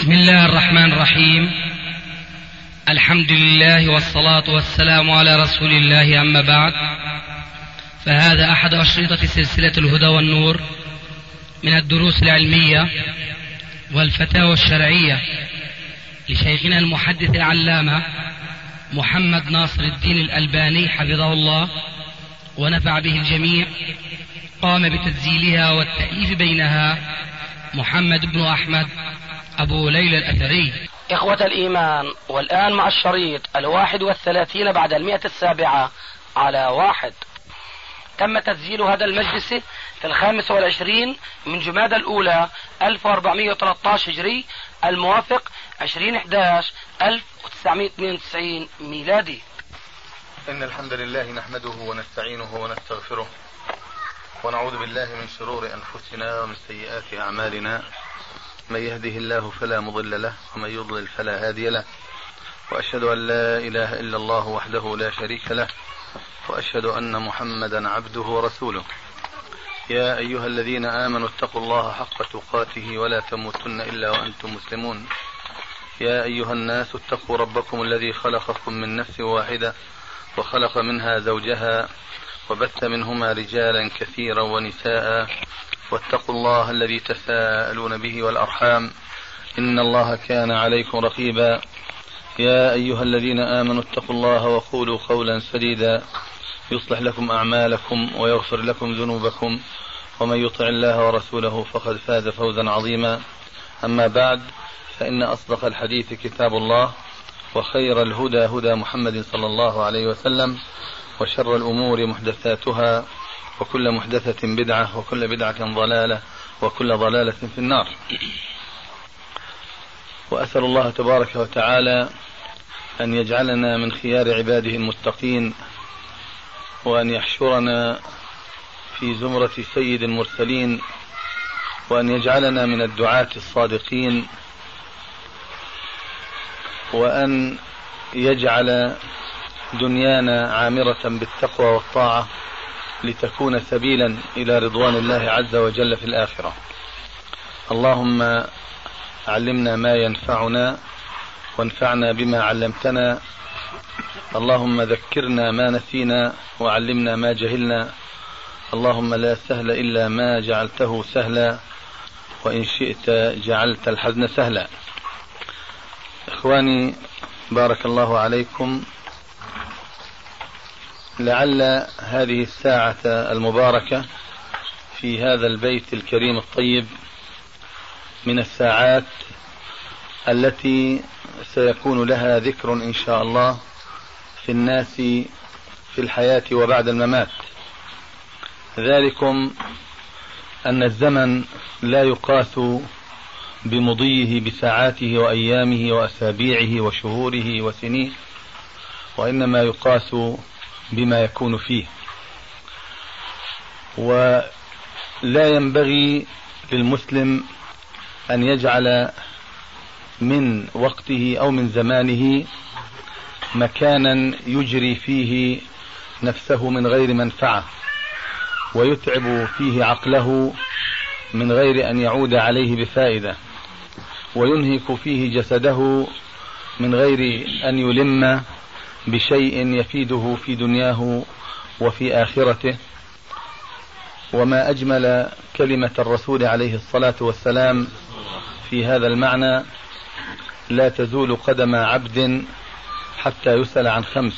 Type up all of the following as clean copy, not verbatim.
بسم الله الرحمن الرحيم. الحمد لله والصلاة والسلام على رسول الله، أما بعد، فهذا أحد أشرطة سلسلة الهدى والنور من الدروس العلمية والفتاوى الشرعية لشيخنا المحدث العلامة محمد ناصر الدين الألباني حفظه الله ونفع به الجميع. قام بتسجيلها والتأليف بينها محمد بن أحمد أبو ليلى الأثري. إخوة الإيمان، والآن مع الشريط 31 بعد 107 على 1. تم تسجيل هذا المجلس في 25 من جمادى الأولى 1413 هجري، الموافق 20/11/1992 ميلادي. إن الحمد لله نحمده ونستعينه ونستغفره ونعوذ بالله من شرور أنفسنا ومن سيئات أعمالنا. من يهده الله فلا مضل له ومن يضلل فلا هادي له، وأشهد أن لا إله إلا الله وحده لا شريك له، وأشهد أن محمدا عبده ورسوله. يا أيها الذين آمنوا اتقوا الله حق تقاته ولا تموتن إلا وأنتم مسلمون. يا أيها الناس اتقوا ربكم الذي خلقكم من نفس واحدة وخلق منها زوجها وبث منهما رجالا كثيرا ونساء، واتقوا الله الذي تساءلون به والأرحام، إن الله كان عليكم رقيبا. يا أيها الذين آمنوا اتقوا الله وقولوا قولا سديدا يصلح لكم أعمالكم ويغفر لكم ذنوبكم، ومن يطع الله ورسوله فقد فاز فوزا عظيما. أما بعد، فإن أصدق الحديث كتاب الله، وخير الهدى هدى محمد صلى الله عليه وسلم، وشر الأمور محدثاتها، وكل محدثة بدعة، وكل بدعة ضلالة، وكل ضلالة في النار. وأسأل الله تبارك وتعالى أن يجعلنا من خيار عباده المتقين، وأن يحشرنا في زمرة سيد المرسلين، وأن يجعلنا من الدعاة الصادقين، وأن يجعل دنيانا عامرة بالتقوى والطاعة لتكون سبيلا إلى رضوان الله عز وجل في الآخرة. اللهم علمنا ما ينفعنا وانفعنا بما علمتنا. اللهم ذكرنا ما نسينا وعلمنا ما جهلنا. اللهم لا سهل إلا ما جعلته سهلا، وإن شئت جعلت الحزن سهلا. إخواني، بارك الله عليكم. لعل هذه الساعة المباركة في هذا البيت الكريم الطيب من الساعات التي سيكون لها ذكر إن شاء الله في الناس في الحياة وبعد الممات. ذلكم أن الزمن لا يقاس بمضيه بساعاته وأيامه وأسابيعه وشهوره وسنيه، وإنما يقاس بما يكون فيه. ولا ينبغي للمسلم أن يجعل من وقته أو من زمانه مكانا يجري فيه نفسه من غير منفعة، ويتعب فيه عقله من غير أن يعود عليه بفائدة، وينهك فيه جسده من غير أن يلم بشيء يفيده في دنياه وفي آخرته. وما أجمل كلمة الرسول عليه الصلاة والسلام في هذا المعنى: لا تزول قدم عبد حتى يسأل عن 5.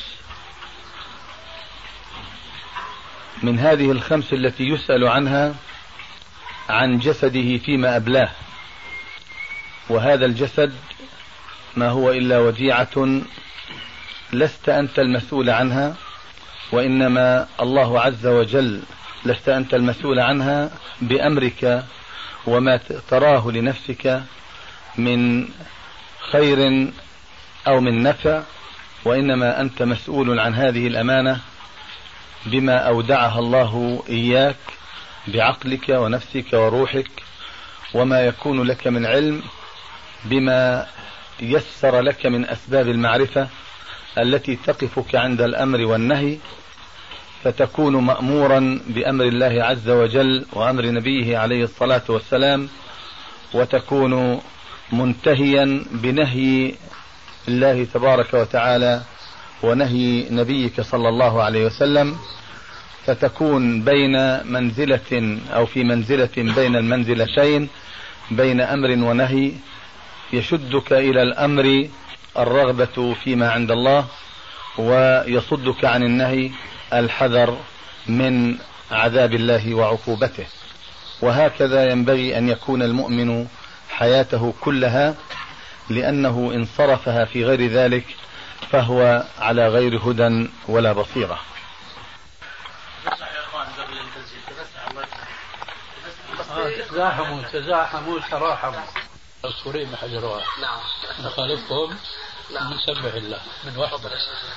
من هذه ال5 التي يسأل عنها عن جسده فيما أبلاه، وهذا الجسد ما هو إلا وديعة لست أنت المسؤول عنها، وإنما الله عز وجل لست أنت المسؤول عنها بأمرك وما تراه لنفسك من خير أو من نفع، وإنما أنت مسؤول عن هذه الأمانة بما أودعها الله إياك بعقلك ونفسك وروحك، وما يكون لك من علم بما يسر لك من أسباب المعرفة التي تقفك عند الأمر والنهي، فتكون مأمورا بأمر الله عز وجل وأمر نبيه عليه الصلاة والسلام، وتكون منتهيا بنهي الله تبارك وتعالى ونهي نبيك صلى الله عليه وسلم، فتكون بين منزلة أو في منزلة بين المنزلتين، بين أمر ونهي، يشدك إلى الأمر الرغبة فيما عند الله، ويصدك عن النهي الحذر من عذاب الله وعقوبته. وهكذا ينبغي أن يكون المؤمن حياته كلها، لأنه إن صرفها في غير ذلك فهو على غير هدى ولا بصيرة. تزاحموا تراحموا السوريين ما حجروها. نعم. نخالفهم. نعم. نسبح الله من وحده.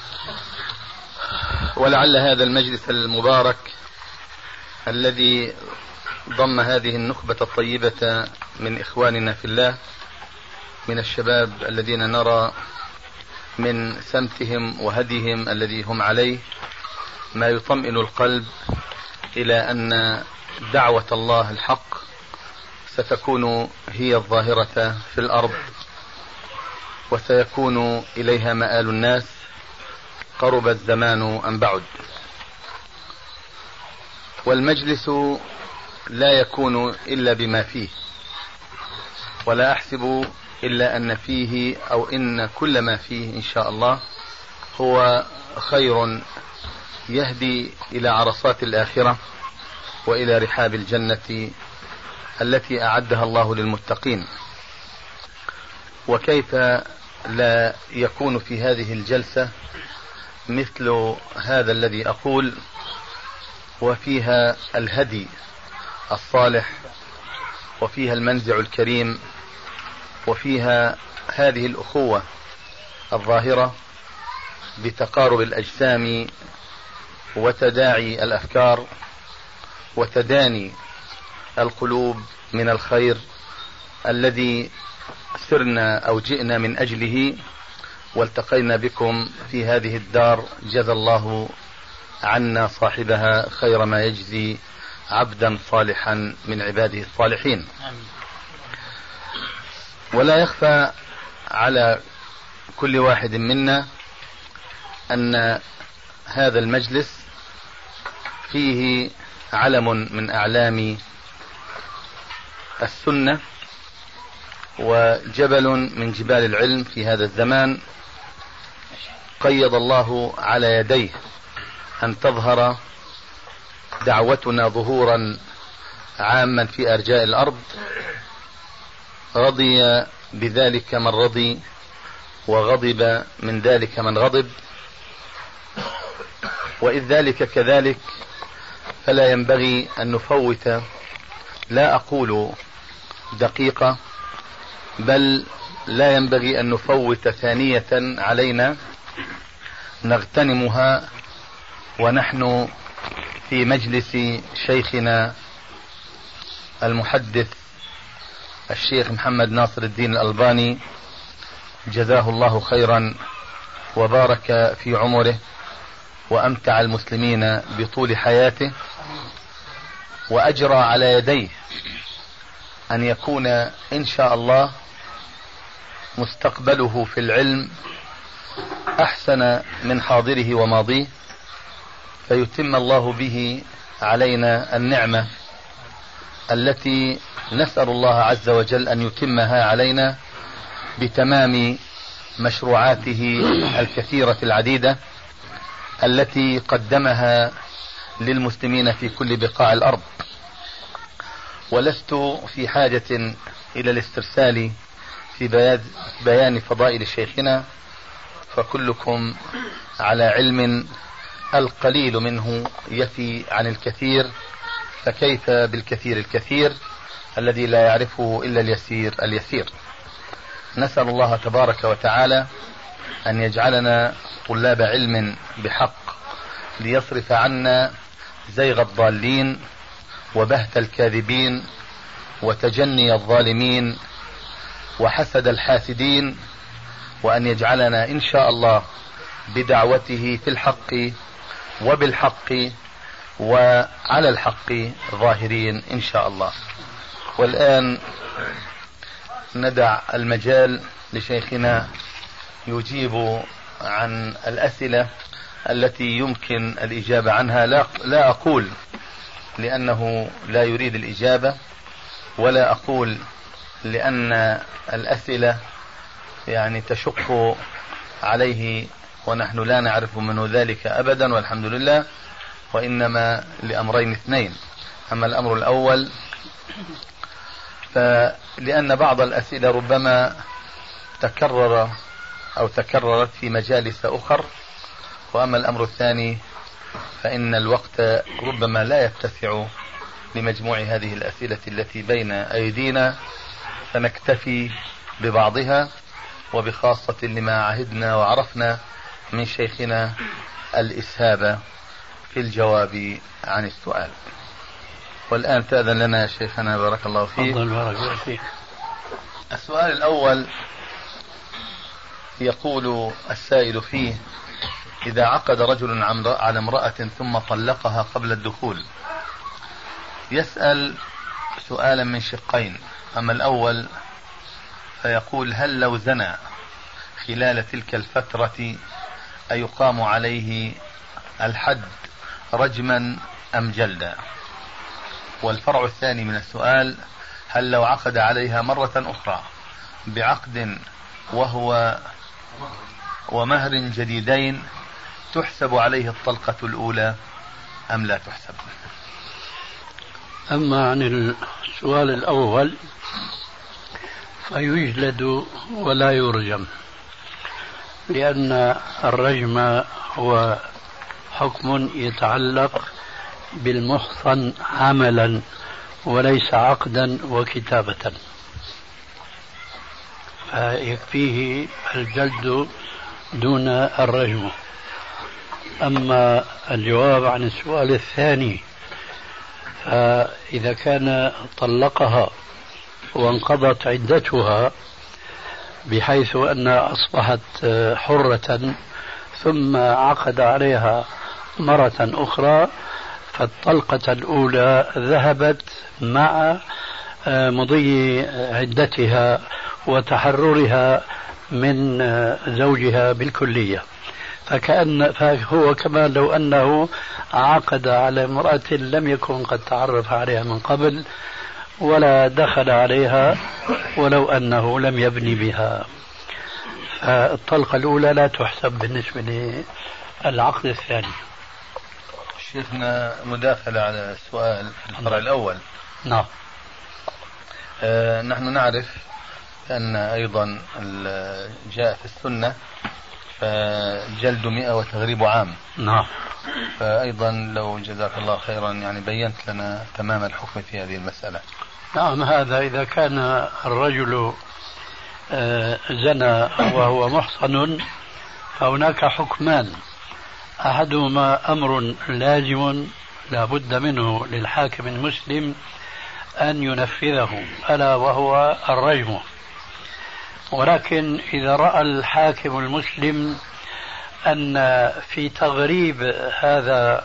ولعل هذا المجلس المبارك الذي ضم هذه النخبة الطيبة من إخواننا في الله، من الشباب الذين نرى من سمتهم وهديهم الذي هم عليه ما يطمئن القلب إلى أن دعوة الله الحق ستكون هي الظاهرة في الأرض، وسيكون إليها مآل الناس قرب الزمان أم بعد. والمجلس لا يكون إلا بما فيه، ولا أحسب إلا أن فيه أو إن كل ما فيه إن شاء الله هو خير يهدي إلى عرصات الآخرة وإلى رحاب الجنة التي أعدها الله للمتقين. وكيف لا يكون في هذه الجلسة مثل هذا الذي أقول، وفيها الهدي الصالح، وفيها المنزع الكريم، وفيها هذه الأخوة الظاهرة بتقارب الأجسام وتداعي الأفكار وتداني القلوب من الخير الذي سرنا أو جئنا من أجله، والتقينا بكم في هذه الدار. جزى الله عنا صاحبها خير ما يجزي عبدا صالحا من عباده الصالحين. ولا يخفى على كل واحد منا أن هذا المجلس فيه علم من أعلام السنة، وجبل من جبال العلم في هذا الزمان، قيض الله على يديه أن تظهر دعوتنا ظهورا عاما في أرجاء الأرض. رضي بذلك من رضي، وغضب من ذلك من غضب، وإذ ذلك كذلك فلا ينبغي أن نفوت، لا أقول دقيقة، بل لا ينبغي أن نفوت ثانية علينا نغتنمها ونحن في مجلس شيخنا المحدث الشيخ محمد ناصر الدين الألباني، جزاه الله خيرا وبارك في عمره وأمتع المسلمين بطول حياته، وأجرى على يديه أن يكون إن شاء الله مستقبله في العلم أحسن من حاضره وماضيه، فيتم الله به علينا النعمة التي نسأل الله عز وجل أن يتمها علينا بتمام مشروعاته الكثيرة العديدة التي قدمها للمسلمين في كل بقاع الأرض. ولست في حاجة إلى الاسترسال في بيان فضائل شيخنا، فكلكم على علم القليل منه يفي عن الكثير، فكيف بالكثير الكثير الذي لا يعرفه إلا اليسير اليسير. نسأل الله تبارك وتعالى أن يجعلنا طلاب علم بحق، ليصرف عنا زيغ الضالين وبهت الكاذبين وتجني الظالمين وحسد الحاسدين، وأن يجعلنا إن شاء الله بدعوته في الحق وبالحق وعلى الحق ظاهرين إن شاء الله. والآن ندع المجال لشيخنا يجيب عن الأسئلة التي يمكن الإجابة عنها. لا أقول لأنه لا يريد الإجابة، ولا أقول لأن الأسئلة يعني تشق عليه ونحن لا نعرف منه ذلك أبدا والحمد لله، وإنما لأمرين اثنين. أما الأمر الأول فلأن بعض الأسئلة ربما تكرر أو تكررت في مجالس أخر، وأما الأمر الثاني فإن الوقت ربما لا يتسع لمجموع هذه الأسئلة التي بين أيدينا، فنكتفي ببعضها، وبخاصة لما عهدنا وعرفنا من شيخنا الإسهاب في الجواب عن السؤال. والآن تأذن لنا يا شيخنا بارك الله فيك. السؤال الأول يقول السائل فيه: إذا عقد رجل على امرأة ثم طلقها قبل الدخول، يسأل سؤالا من شقين. أما الأول فيقول: هل لو زنى خلال تلك الفترة أيقام عليه الحد رجما أم جلدا؟ والفرع الثاني من السؤال: هل لو عقد عليها مرة أخرى بعقد ومهر جديدين تحسب عليه الطلقة الأولى أم لا تحسب؟ أما عن السؤال الأول فيجلد ولا يرجم، لأن الرجم هو حكم يتعلق بالمحصن عملا وليس عقدا وكتابة، فيكفيه الجلد دون الرجم. أما الجواب عن السؤال الثاني، فإذا كان طلقها وانقضت عدتها بحيث أنها أصبحت حرة ثم عقد عليها مرة أخرى، فالطلقة الأولى ذهبت مع مضي عدتها وتحررها من زوجها بالكلية، فهو كما لو أنه عقد على امرأة لم يكن قد تعرف عليها من قبل ولا دخل عليها ولو أنه لم يبني بها. فالطلقة الأولى لا تحسب بالنسبة للعقد الثاني. شيخنا مداخلة على السؤال في الفرع الأول. نعم. نحن نعرف أن أيضا جاء في السنة فجلد 100 وتغريب عام. نعم. فأيضا لو جزاك الله خيرا يعني بينت لنا تمام الحكم في هذه المسألة. نعم، هذا إذا كان الرجل زنى وهو محصن فهناك حكمان: أحدهما أمر لازم لا بد منه للحاكم المسلم أن ينفذه، ألا وهو الرجم. ولكن إذا رأى الحاكم المسلم أن في تغريب هذا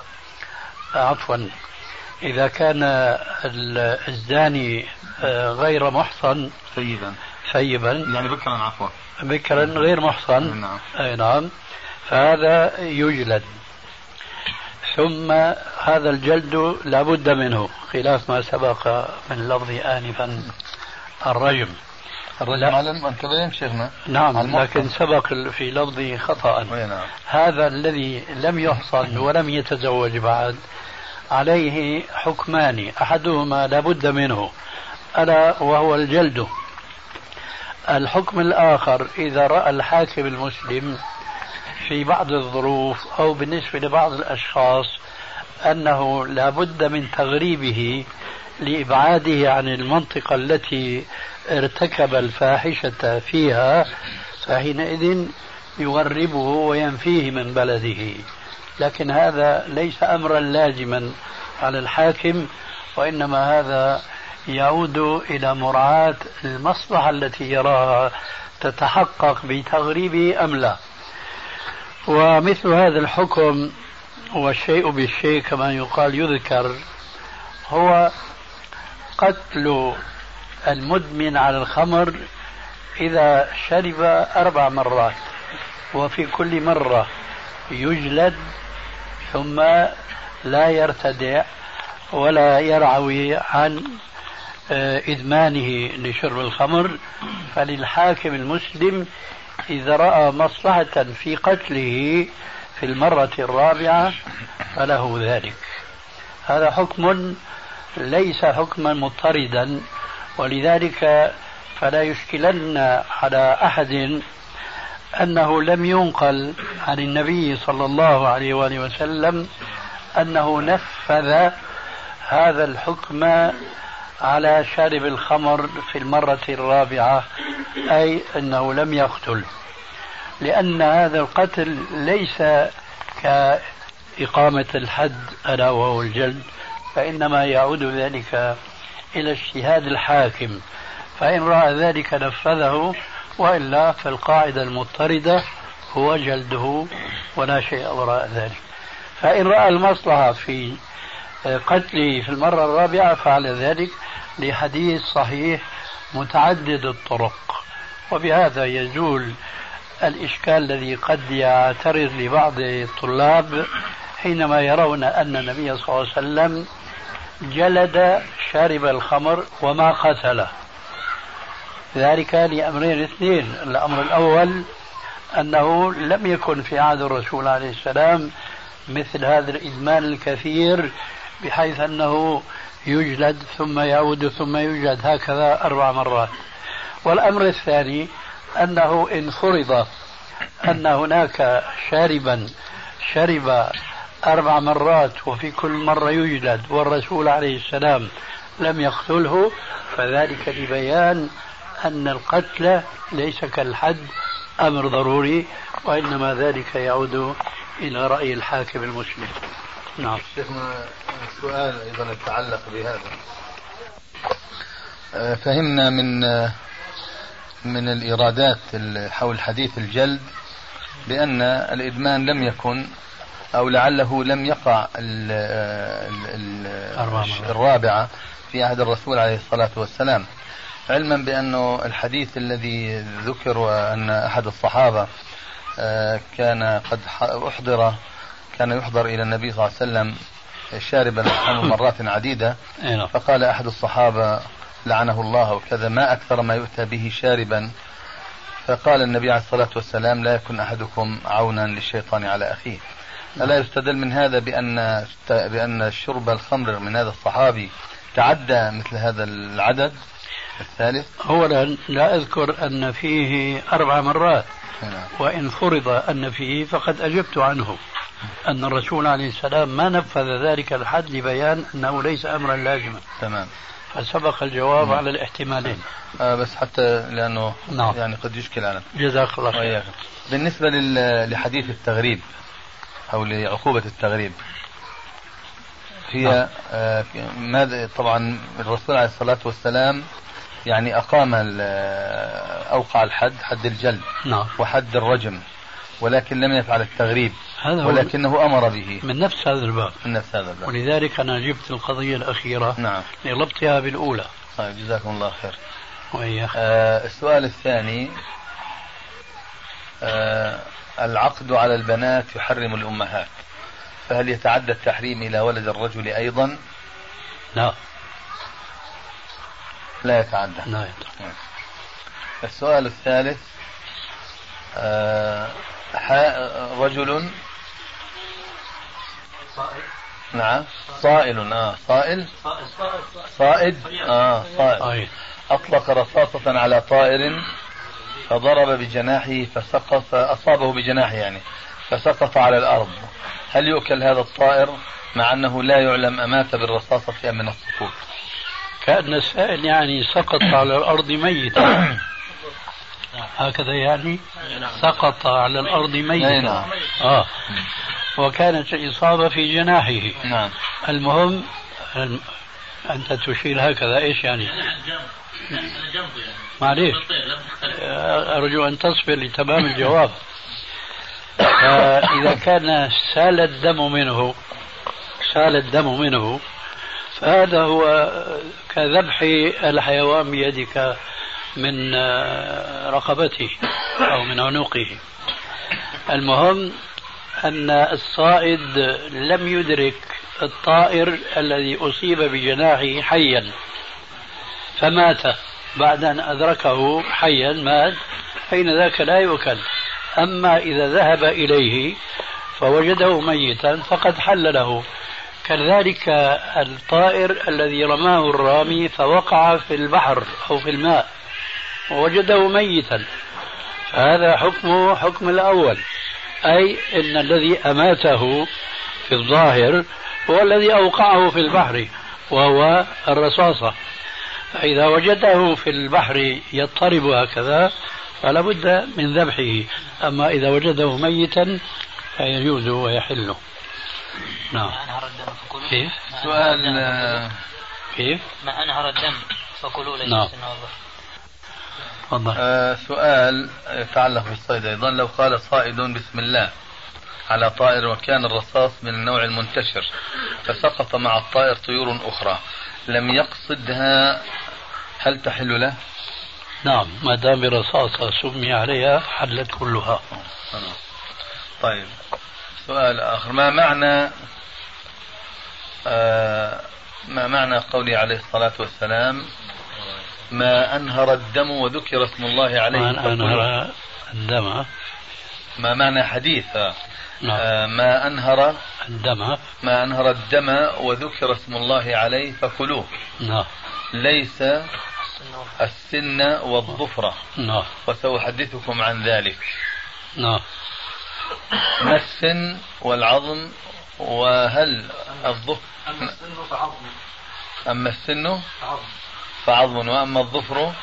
إذا كان الزاني غير محصن ثيبا يعني بكرا غير محصن، نعم. نعم، فهذا يجلد. ثم هذا الجلد لا بد منه، خلاف ما سبق من لفظ آنفا الرجم شيخنا. نعم، لكن سبق في لفظه خطأ. نعم. هذا الذي لم يحصن ولم يتزوج بعد عليه حكمان: أحدهما لا بد منه ألا وهو الجلد. الحكم الآخر: إذا رأى الحاكم المسلم في بعض الظروف أو بالنسبة لبعض الأشخاص أنه لا بد من تغريبه لإبعاده عن المنطقة التي ارتكب الفاحشة فيها، فحينئذ يغربه وينفيه من بلده. لكن هذا ليس أمرا لازما على الحاكم، وإنما هذا يعود إلى مراعاة المصلحة التي يراها تتحقق بتغريبه أم لا. ومثل هذا الحكم والشيء بالشيء كما يقال يذكر هو قتل المدمن على الخمر إذا شرب 4 مرات وفي كل مرة يجلد ثم لا يرتدع ولا يرعوي عن إدمانه لشرب الخمر، فللحاكم المسلم إذا رأى مصلحة في قتله في المرة الرابعة فله ذلك. هذا حكم ليس حكما مضطردا، ولذلك فلا يشكلن على أحد أنه لم ينقل عن النبي صلى الله عليه وآله وسلم أنه نفذ هذا الحكم على شارب الخمر في المرة الرابعة، أي أنه لم يقتل، لأن هذا القتل ليس كإقامة الحد ألا وهو الجلد، فإنما يعود ذلك إلى اجتهاد الحاكم، فإن رأى ذلك نفذه، وإلا فالقاعدة المضطردة هو جلده ولا شيء وراء ذلك. فإن رأى المصلحة في قتله في المرة الرابعة فعل ذلك لحديث صحيح متعدد الطرق. وبهذا يزول الإشكال الذي قد يعترض لبعض الطلاب حينما يرون أن النبي صلى الله عليه وسلم جلد شارب الخمر وما قتله، ذلك لأمرين اثنين. الأمر الأول أنه لم يكن في عهد الرسول عليه السلام مثل هذا الإدمان الكثير بحيث أنه يجلد ثم يعود ثم يجلد هكذا 4 مرات. والأمر الثاني أنه إن فرض أن هناك شاربا شرب 4 مرات وفي كل مرة يجلد والرسول عليه السلام لم يقتله، فذلك لبيان أن القتل ليس كالحد أمر ضروري، وإنما ذلك يعود إلى رأي الحاكم المسلم. نعم. شيخنا سؤال أيضا يتعلق بهذا. فهمنا من الإيرادات حول حديث الجلد بأن الإدمان لم يكن أو لعله لم يقع الرابعة في عهد الرسول عليه الصلاة والسلام، علما بأنه الحديث الذي ذكر وأن أحد الصحابة كان قد كان يحضر إلى النبي صلى الله عليه وسلم شاربا الخمر مرات عديدة، فقال أحد الصحابة لعنه الله وكذا ما أكثر ما يؤتى به شاربا، فقال النبي عليه الصلاة والسلام لا يكن أحدكم عونا للشيطان على أخيه. ألا يستدل من هذا بأن شرب الخمر من هذا الصحابي تعدى مثل هذا العدد الثالث؟ أولا لا أذكر أن فيه 4 مرات، وإن فرض أن فيه فقد أجبت عنه أن الرسول عليه السلام ما نفذ ذلك الحد لبيان أنه ليس أمرا لازما. تمام. فسبق الجواب على الاحتمالين. بس حتى لأنه نعم. يعني قد يشكل على. جزاك الله خير. بالنسبة لحديث التغريب أو لعقوبة التغريب، هي ماذا؟ طبعا الرسول عليه الصلاة والسلام يعني أقام أوقع الحد، حد الجلد وحد الرجم، ولكن لم يفعل التغريب، ولكنه أمر به من نفس هذا الباب. ولذلك أنا جبت القضية الأخيرة لربطها بالأولى. طيب جزاكم الله خير. السؤال الثاني، العقد على البنات يحرم الأمهات، فهل يتعدى التحريم إلى ولد الرجل أيضا؟ لا يتعدى. السؤال الثالث، رجل صائد أطلق رصاصة على طائر فضرب بجناحه فأصابه بجناحه يعني فسقط على الأرض، هل يؤكل هذا الطائر مع أنه لا يعلم أمات بالرصاصة أم من السقوط؟ كأن السائل يعني سقط على الأرض ميتا، هكذا يعني سقط على الأرض ميتا. وكانت الإصابة في جناحه. المهم أنت تشير هكذا، إيش يعني؟ معليش، أرجو أن تصبر لتمام الجواب. إذا كان سال الدم منه فهذا هو كذبح الحيوان بيدك من رقبته أو من عنقه. المهم أن الصائد لم يدرك الطائر الذي أصيب بجناحه حيا فمات، بعد أن أدركه حيا مات، حين ذاك لا يؤكل. أما إذا ذهب إليه فوجده ميتا فقد حل له. كذلك الطائر الذي رماه الرامي فوقع في البحر أو في الماء ووجده ميتا، هذا حكمه حكم الأول، أي إن الذي أماته في الظاهر هو الذي أوقعه في البحر وهو الرصاصة. فإذا وجده في البحر يضطرب هكذا فلا بد من ذبحه. أما إذا وجده ميتا فيجوز ويحل. نعم. كيف؟ سؤال كيف؟ ما أنهر الدم فكلوا ليس نعم. سؤال يتعلق بالصيد أيضا. لو قال صائد بسم الله على طائر وكان الرصاص من النوع المنتشر فسقط مع الطائر طيور أخرى لم يقصدها، هل تحل له؟ نعم، ما دام برصاصة سمي عليها حلت كلها. طيب، سؤال آخر. ما معنى قوله عليه الصلاة والسلام ما أنهر الدم وذكر اسم الله عليه؟ ما أنهر الدم، ما معنى حديث نعم. ما أنهر الدم وذكر اسم الله عليه فكلوه. نعم. ليس السن والظفرة. نعم. وسأحدثكم عن ذلك. نعم. ما السن والعظم، وهل الظفر؟ أما السن فعظم وأما الظفر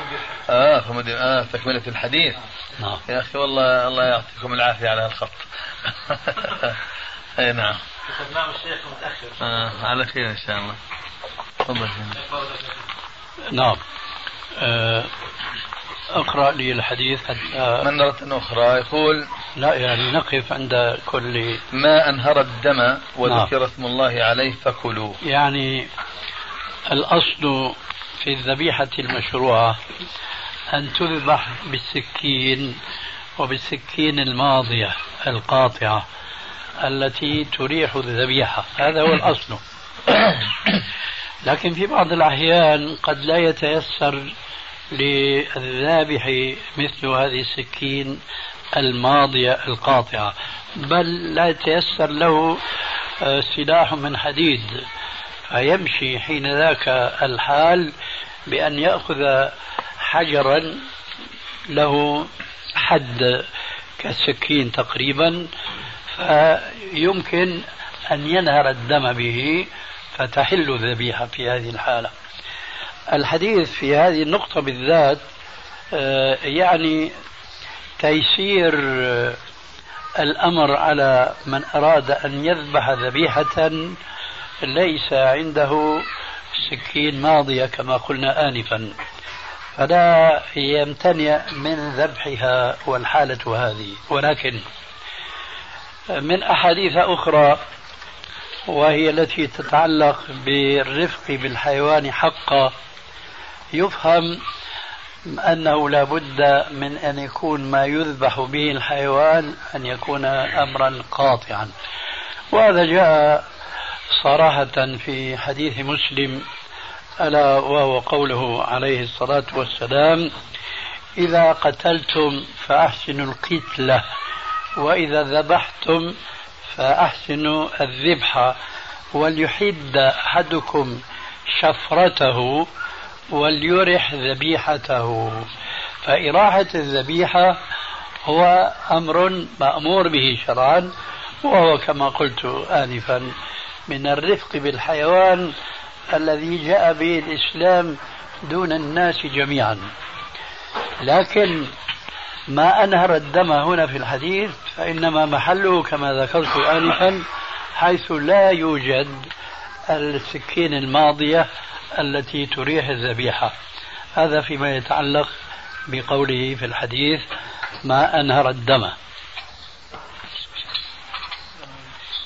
تكملة الحديث. نعم. يا أخي والله الله يعطيكم العافية على هالخط. أي نعم. الشيخ متأخر. على خير إن شاء الله. تفضل. نعم. أقرأ لي الحديث حتى مرة أخرى. يقول لا يعني نقف عند كل ما أنهر الدم وذكر اسم الله عليه فكلوه. يعني الأصل في الذبيحة المشروعة أن تذبح بالسكين، وبالسكين الماضية القاطعة التي تريح الذبيحة، هذا هو الأصل. لكن في بعض الأحيان قد لا يتيسر للذابح مثل هذه السكين الماضية القاطعة، بل لا يتيسر له سلاح من حديد، فيمشي حين ذاك الحال بأن يأخذ حجرا له حد كالسكين تقريبا، فيمكن أن ينهر الدم به فتحل الذبيحة في هذه الحالة. الحديث في هذه النقطة بالذات يعني تيسير الأمر على من أراد أن يذبح ذبيحة ليس عنده سكين ماضية كما قلنا آنفا، فلا يمتنع من ذبحها والحالة هذه. ولكن من أحاديث أخرى وهي التي تتعلق بالرفق بالحيوان حقا يفهم أنه لا بد من أن يكون ما يذبح به الحيوان أن يكون أمرا قاطعا، وهذا جاء صراحة في حديث مسلم، ألا وهو قوله عليه الصلاة والسلام إذا قتلتم فأحسنوا القتلة وإذا ذبحتم فأحسنوا الذبح وليحد أحدكم شفرته وليرح ذبيحته. فإراحة الذبيحة هو أمر مأمور به شرعا، وهو كما قلت آنفا من الرفق بالحيوان الذي جاء به الإسلام دون الناس جميعا. لكن ما أنهر الدم هنا في الحديث فإنما محله كما ذكرت آنفا حيث لا يوجد السكين الماضية التي تريح الذبيحة. هذا فيما يتعلق بقوله في الحديث ما أنهر الدم.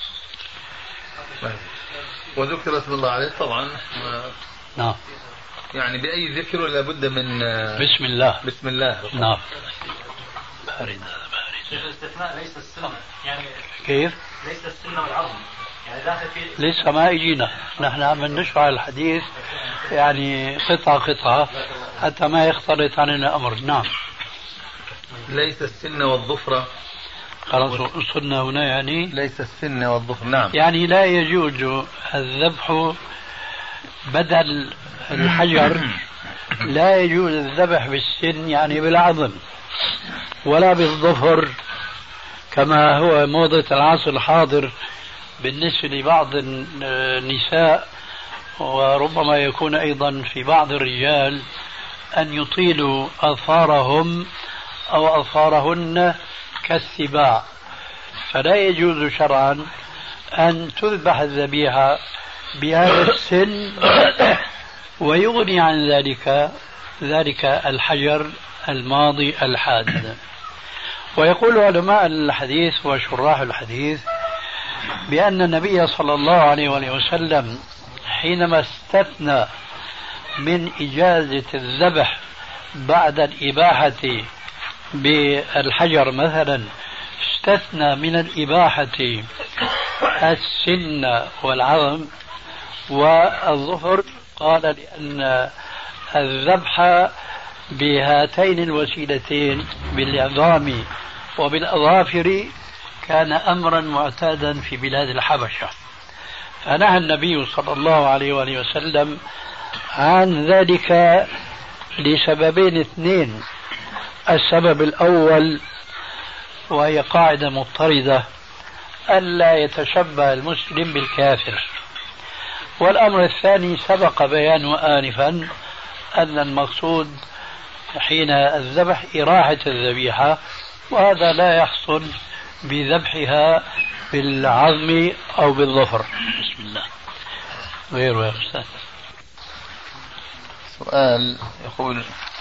وذكر اسم الله عليه طبعا. نعم. يعني بأي ذكر ولا بد من بسم الله. بسم الله. نعم. بارد هذا بارد. شيخ الاستثناء ليس السنة يعني كيف؟ ليس السنة والعظم يعني داخل في لسه ما اجينا، نحن عم نشرح الحديث يعني قطعة قطعة حتى ما يختلط علينا الأمر. نعم. ليس السن والظفر. خلاص وصلنا هنا يعني. ليس السن والظفر. نعم. يعني لا يجوز الذبح بدل الحجر، لا يجوز الذبح بالسن يعني بالعظم، ولا بالظفر كما هو موضة العصر الحاضر بالنسبة لبعض النساء، وربما يكون أيضا في بعض الرجال، أن يطيلوا أظفارهم أو أظفارهن كالسباع. فلا يجوز شرعا أن تذبح الذبيحة بهذا السن ويغني عن ذلك الحجر الماضي الحاد. ويقول علماء الحديث وشراح الحديث بأن النبي صلى الله عليه وسلم حينما استثنى من إجازة الذبح بعد الإباحة بالحجر مثلا، استثنى من الإباحة السن والعظم والظفر، قال لأن الذبح بهاتين الوسيلتين بالعظام وبالأظافر كان أمرا معتادا في بلاد الحبشة، فنهى النبي صلى الله عليه وسلم عن ذلك لسببين اثنين. السبب الأول وهي قاعدة مضطردة، ألا يتشبه المسلم بالكافر. والأمر الثاني سبق بيانه آنفا أن المقصود حين الذبح إراحة الذبيحة، وهذا لا يحصل بذبحها بالعظم أو بالظفر. بسم الله. غيره يا أستاذ. سؤال يقول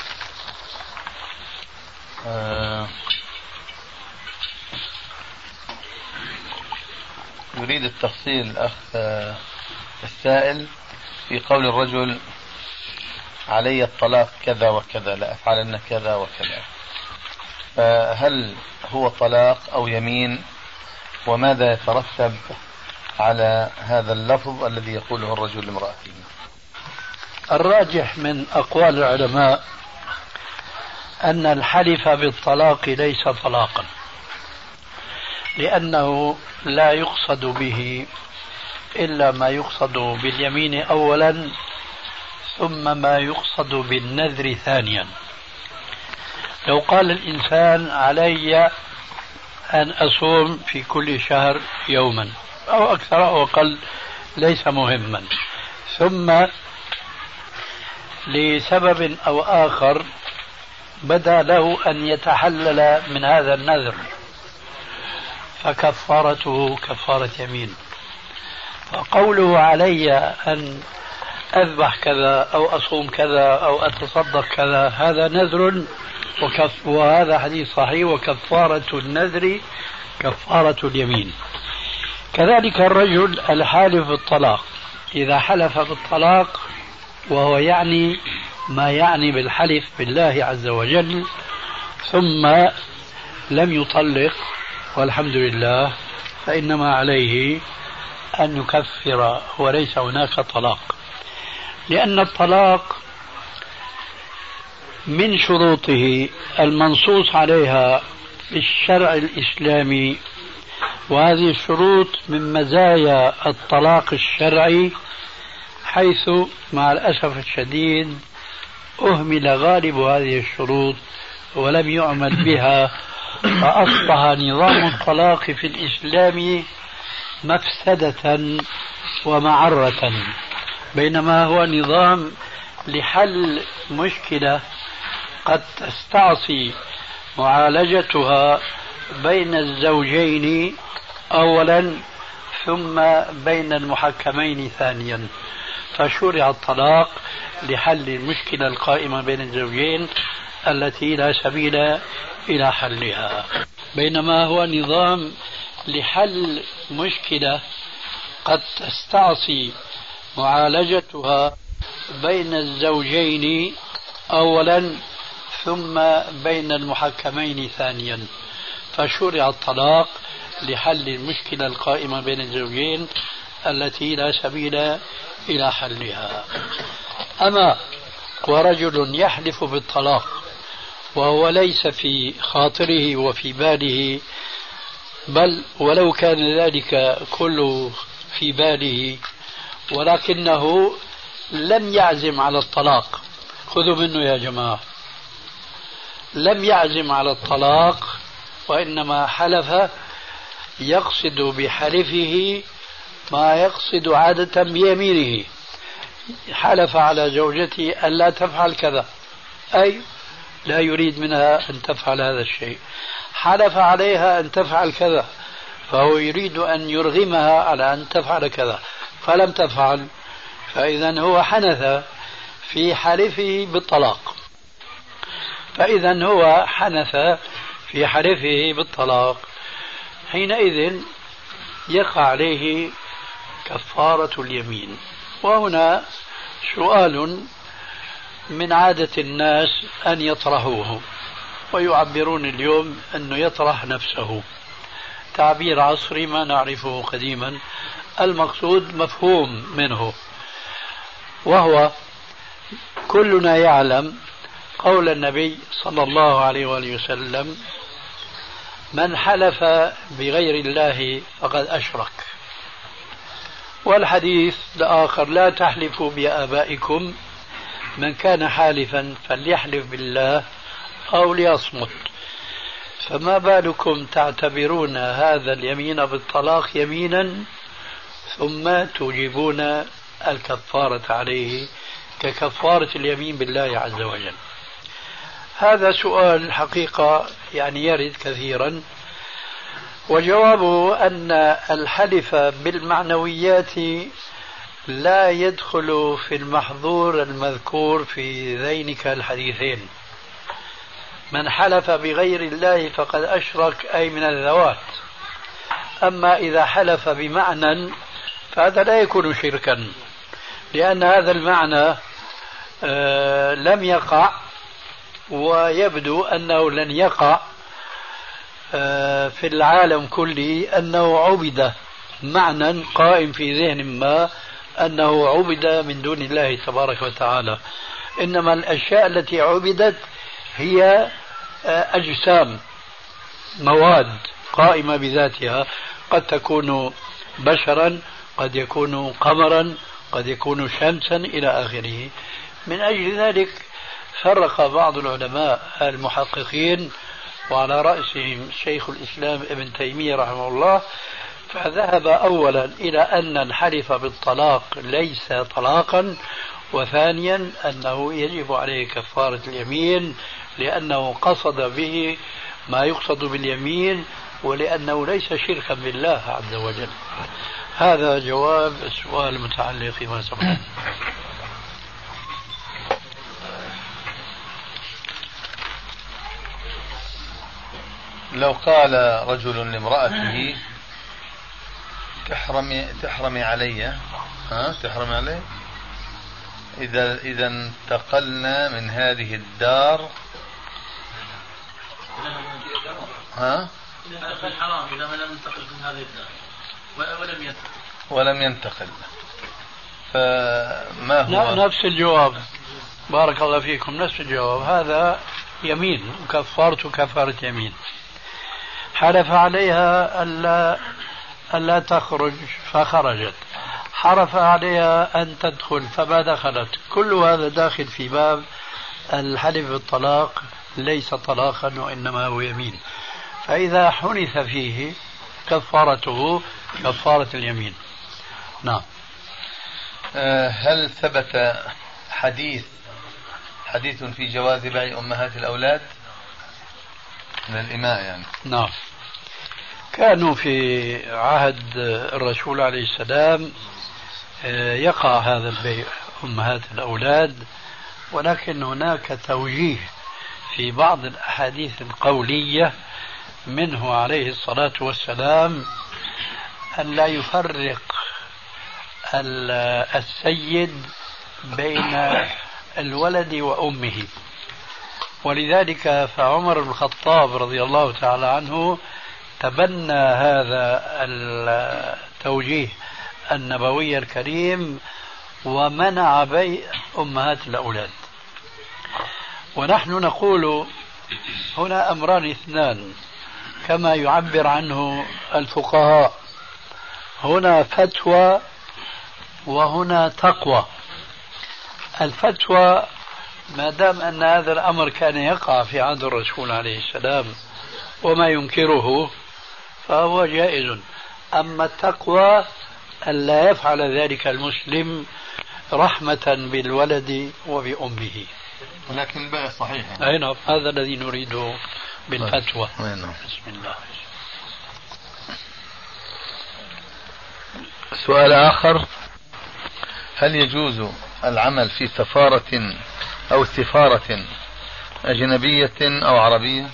يريد التفصيل الأخ السائل في قول الرجل علي الطلاق كذا وكذا، لا أفعلن كذا وكذا، فهل هو طلاق أو يمين؟ وماذا يترتب على هذا اللفظ الذي يقوله الرجل لامرأته؟ الراجح من أقوال العلماء أن الحلف بالطلاق ليس طلاقا، لأنه لا يقصد به إلا ما يقصد باليمين أولا، ثم ما يقصد بالنذر ثانيا. لو قال الإنسان علي أن أصوم في كل شهر يوما أو أكثر أو أقل ليس مهما، ثم لسبب أو آخر بدا له أن يتحلل من هذا النذر، فكفارته كفارة يمين. فقوله علي أن أذبح كذا أو أصوم كذا أو أتصدق كذا هذا نذر، وهذا حديث صحيح، وكفارة النذر كفارة اليمين. كذلك الرجل الحالف بالطلاق إذا حلف بالطلاق وهو يعني ما يعني بالحلف بالله عز وجل ثم لم يطلق والحمد لله، فإنما عليه أن يكفر وليس هناك طلاق، لأن الطلاق من شروطه المنصوص عليها في الشرع الإسلامي، وهذه الشروط من مزايا الطلاق الشرعي، حيث مع الأسف الشديد أهمل غالب هذه الشروط ولم يعمل بها، فأصبح نظام الطلاق في الإسلام مفسدة ومعرة، بينما هو نظام لحل مشكلة قد تستعصي معالجتها بين الزوجين أولا ثم بين المحكمين ثانيا. فشرع الطلاق لحل المشكلة القائمة بين الزوجين التي لا سبيل إلى حلها، بينما هو نظام لحل مشكلة قد تستعصي معالجتها بين الزوجين أولا ثم بين المحكمين ثانيا، فشرع الطلاق لحل المشكلة القائمة بين الزوجين التي لا سبيل إلى حلها. أما ورجل يحلف بالطلاق وهو ليس في خاطره وفي باله، بل ولو كان ذلك كله في باله ولكنه لم يعزم على الطلاق، خذوا منه يا جماعة، لم يعزم على الطلاق وإنما حلف يقصد بحلفه ما يقصد عادة بيمينه. حلف على زوجته ألا تفعل كذا، أي لا يريد منها أن تفعل هذا الشيء. حلف عليها أن تفعل كذا، فهو يريد أن يرغمها على أن تفعل كذا فلم تفعل، فإذا هو حنث في حلفه بالطلاق. فإذا هو حنث في حلفه بالطلاق، حينئذ يقع عليه كفارة اليمين. وهنا سؤال من عادة الناس أن يطرحوه، ويعبرون اليوم أنه يطرح نفسه، تعبير عصري ما نعرفه قديما، المقصود مفهوم منه، وهو كلنا يعلم قول النبي صلى الله عليه وآله وسلم: من حلف بغير الله فقد أشرك. والحديث الآخر: لا تحلفوا بآبائكم، من كان حالفا فليحلف بالله أو ليصمت. فما بالكم تعتبرون هذا اليمين بالطلاق يمينا ثم توجبون الكفارة عليه ككفارة اليمين بالله عز وجل؟ هذا سؤال حقيقة يعني يرد كثيرا، وجوابه أن الحلف بالمعنويات لا يدخل في المحظور المذكور في ذينك الحديثين. من حلف بغير الله فقد أشرك، أي من الذوات. أما إذا حلف بمعنى فهذا لا يكون شركا، لأن هذا المعنى لم يقع، ويبدو أنه لن يقع في العالم كله أنه عبد معنى قائم في ذهن ما أنه عبد من دون الله تبارك وتعالى. إنما الأشياء التي عبدت هي أجسام، مواد قائمة بذاتها، قد تكون بشرا، قد يكون قمرا، قد يكون شمسا إلى آخره. من أجل ذلك فرق بعض العلماء المحققين، وعلى رأسهم شيخ الإسلام ابن تيمية رحمه الله، فذهب أولا إلى أن الحلف بالطلاق ليس طلاقا، وثانيا أنه يجب عليه كفارة اليمين لأنه قصد به ما يقصد باليمين، ولأنه ليس شركا بالله عز وجل. هذا جواب السؤال المتعلق فيما سبق. لو قال رجل لامرأته: تحرمي علي، تحرمي علي إذا انتقلنا من هذه الدار، حرام إذا لم ينتقل من هذه الدار ولم ينتقل، فما هو؟ نفس الجواب، بارك الله فيكم، نفس الجواب. هذا يمين وكفارته كفارة يمين. حلف عليها ألا تخرج فخرجت، حلف عليها أن تدخل فما دخلت، كل هذا داخل في باب الحلف بالطلاق، ليس طلاقا وإنما هو يمين. فإذا حنث فيه كفارته كفارة اليمين. نعم. هل ثبت حديث في جواز بيع أمهات الأولاد من الإماء يعني؟ نعم، كانوا في عهد الرسول عليه السلام يقع هذا البيع أمهات الأولاد، ولكن هناك توجيه في بعض الأحاديث القولية منه عليه الصلاة والسلام أن لا يفرق السيد بين الولد وأمه. ولذلك فعمر بن الخطاب رضي الله تعالى عنه تبنى هذا التوجيه النبوي الكريم ومنع بيع أمهات الأولاد. ونحن نقول هنا أمران اثنان كما يعبر عنه الفقهاء، هنا فتوى وهنا تقوى. الفتوى ما دام أن هذا الأمر كان يقع في عهد الرسول عليه السلام وما ينكره فهو جائز. أما التقوى ألا يفعل ذلك المسلم رحمة بالولد وبأمه. ولكن البيع صحيح. أي نعم، هذا الذي نريده بالفتوى. بسم الله. سؤال آخر: هل يجوز العمل في سفارة أو سفارة أجنبية أو عربية؟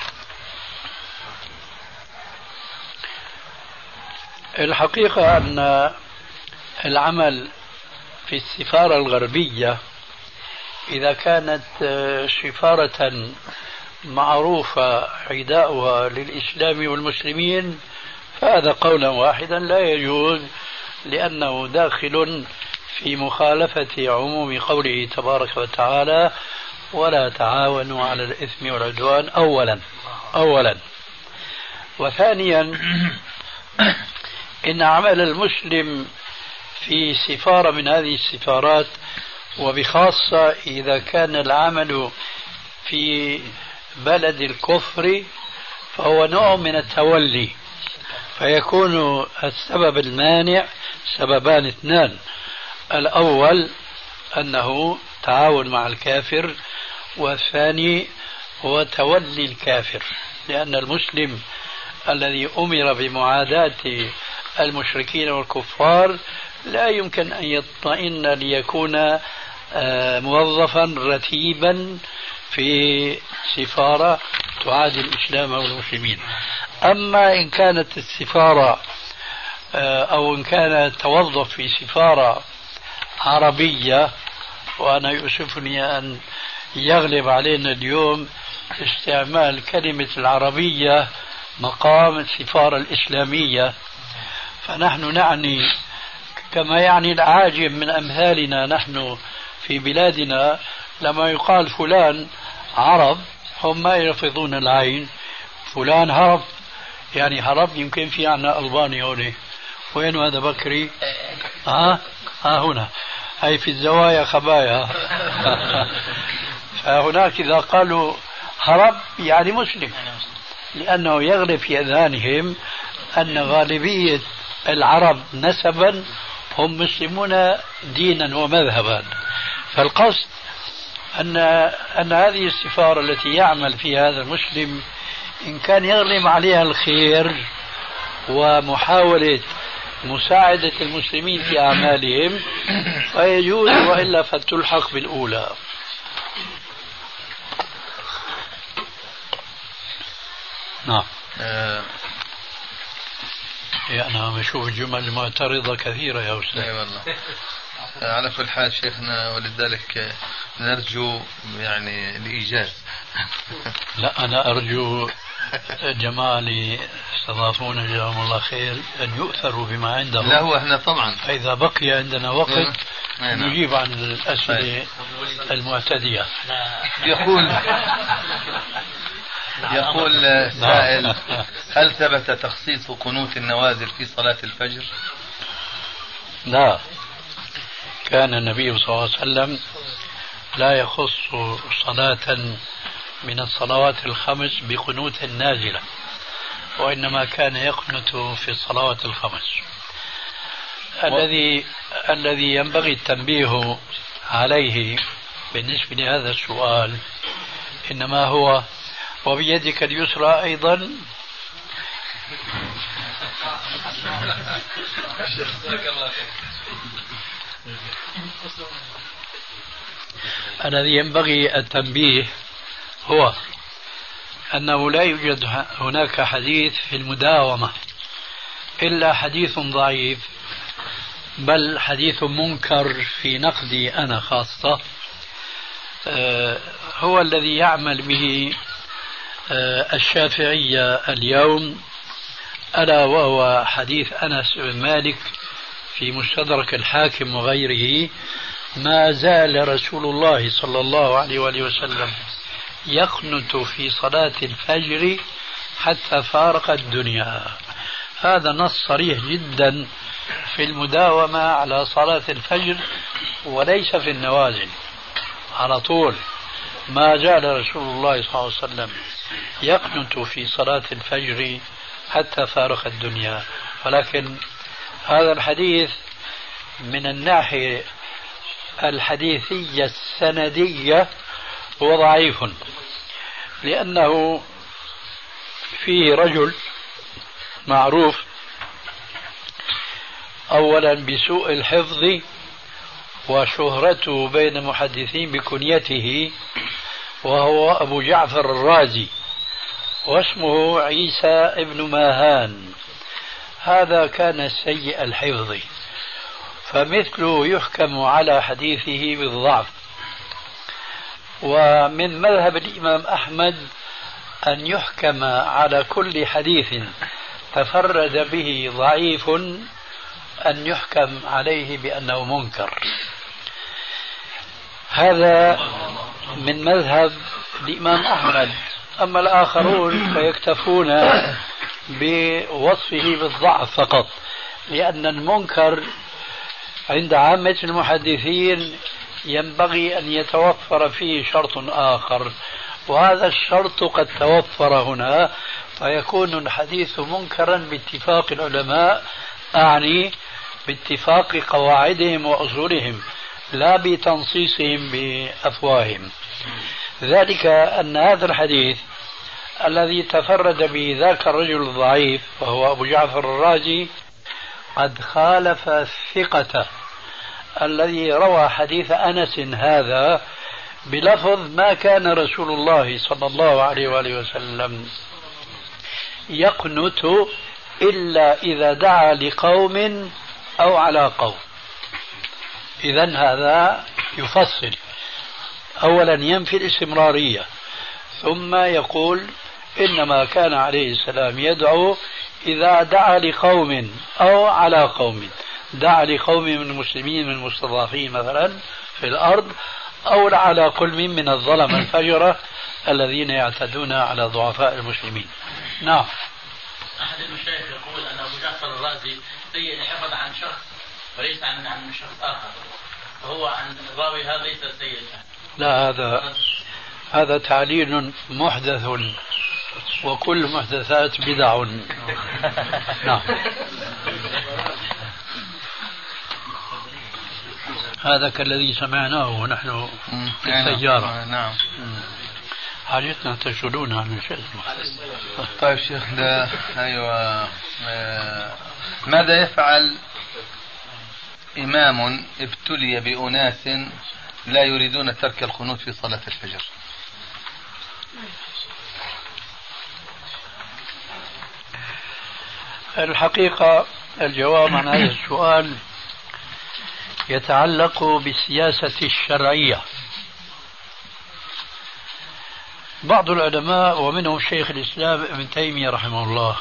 الحقيقة أن العمل في السفارة الغربية إذا كانت سفارة معروفة عداؤها للإسلام والمسلمين فهذا قولا واحدا لا يجوز، لأنه داخل في مخالفة عموم قوله تبارك وتعالى: ولا تعاونوا على الإثم والعدوان. أولا. وثانيا، إن عمل المسلم في سفارة من هذه السفارات، وبخاصة إذا كان العمل في بلد الكفر، فهو نوع من التولي، فيكون السبب المانع سببان اثنان: الأول أنه تعاون مع الكافر، والثاني هو تولي الكافر، لأن المسلم الذي أمر بمعاداة المشركين والكفار لا يمكن أن يطمئن ليكون موظفا رتيبا في سفارة تعادي الإسلام والمسلمين. أما إن كانت السفارة أو إن كان التوظف في سفارة عربية، وأنا يؤسفني أن يغلب علينا اليوم استعمال كلمة العربية مقام السفارة الإسلامية، فنحن نعني كما يعني العاجم من أمثالنا نحن في بلادنا، لما يقال فلان عرب هم ما يلفظون العين، فلان هرب، يعني هرب يمكن في عنا ألباني هنا، وين هذا بكري؟ هنا، هاي في الزوايا خبايا. فهناك إذا قالوا هرب يعني مسلم، لأنه يغلب في أذهانهم أن غالبية العرب نسبا هم مسلمون دينا ومذهبا. فالقصد أن هذه السفارة التي يعمل فيها هذا المسلم إن كان يغلب عليها الخير ومحاولة مساعدة المسلمين في أعمالهم فيجوز، وإلا فتلحق بالأولى. نعم. أنا بشوف الجمل المعترضة كثيرة يا أستاذ. أي والله. على كل حال شيخنا، ولذلك نرجو يعني الإيجاز. لا، أنا أرجو الجماعة اللي استضافونا جزاهم الله خير أن يؤثروا بما عندهم. لا هو احنا طبعا فإذا بقي عندنا وقت نجيب عن الأسئلة المعتدية. يقول سائل: هل ثبت تخصيص قنوت النوازل في صلاة الفجر؟ لا، كان النبي صلى الله عليه وسلم لا يخص صلاة من الصلوات الخمس بقنوت نازلة، وإنما كان يقنت في الصلوات الخمس. الذي ينبغي التنبيه عليه بالنسبة لهذا السؤال إنما هو وبيدك اليسرى أيضا. الذي ينبغي التنبيه هو أنه لا يوجد هناك حديث في المداومة إلا حديث ضعيف بل حديث منكر في نقدي أنا خاصة هو الذي يعمل به الشافعية اليوم، ألا وهو حديث أنس بن مالك في مستدرك الحاكم وغيره: ما زال رسول الله صلى الله عليه وآله وسلم يقنت في صلاة الفجر حتى فارق الدنيا. هذا نص صريح جدا في المداومة على صلاة الفجر وليس في النوازل، على طول ما زال رسول الله صلى الله عليه وسلم يقنت في صلاة الفجر حتى فارق الدنيا. ولكن هذا الحديث من الناحية الحديثية السندية هو ضعيف، لأنه فيه رجل معروف أولا بسوء الحفظ وشهرته بين المحدثين بكنيته، وهو أبو جعفر الرازي، واسمه عيسى ابن ماهان. هذا كان سيء الحفظ، فمثله يحكم على حديثه بالضعف. ومن مذهب الإمام أحمد أن يحكم على كل حديث تفرد به ضعيف أن يحكم عليه بأنه منكر. هذا من مذهب الإمام أحمد. أما الآخرون فيكتفون بوصفه بالضعف فقط، لأن المنكر عند عامة المحدثين ينبغي أن يتوفر فيه شرط آخر، وهذا الشرط قد توفر هنا، فيكون الحديث منكرا باتفاق العلماء، أعني باتفاق قواعدهم وأصولهم لا بتنصيصهم بأفواههم. ذلك أن هذا الحديث الذي تفرد به ذاك الرجل الضعيف وهو أبو جعفر الرازي قد خالف الثقة الذي روى حديث أنس هذا بلفظ: ما كان رسول الله صلى الله عليه وآله وسلم يقنت إلا إذا دعا لقوم أو على قوم. إذن هذا يفصل، أولا ينفي الاستمرارية، ثم يقول إنما كان عليه السلام يدعو إذا دعا لقوم أو على قوم، دعا لقوم من المسلمين من المستضعفين مثلا في الأرض، أو على كل من الظلم الفجرة الذين يعتدون على ضعفاء المسلمين. نعم. أحد المشايخ يقول أن أبو جعفر الرازي سيء الحفظ عن شخص وليس عن شخص آخر، فهو عن الراوي هذا ليس سيء. لا، هذا تعليل محدث، وكل محدثات بدع. نعم. هذا كالذي سمعناه ونحن في السيارة. نعم. حاجتنا تشغلون عن شيء. طيب شيخ، أيوة، ماذا يفعل إمام ابتلي بأناس لا يريدون ترك القنوت في صلاة الفجر؟ الحقيقة الجواب عن هذا السؤال يتعلق بالسياسة الشرعية. بعض العلماء ومنهم شيخ الإسلام ابن تيمية رحمه الله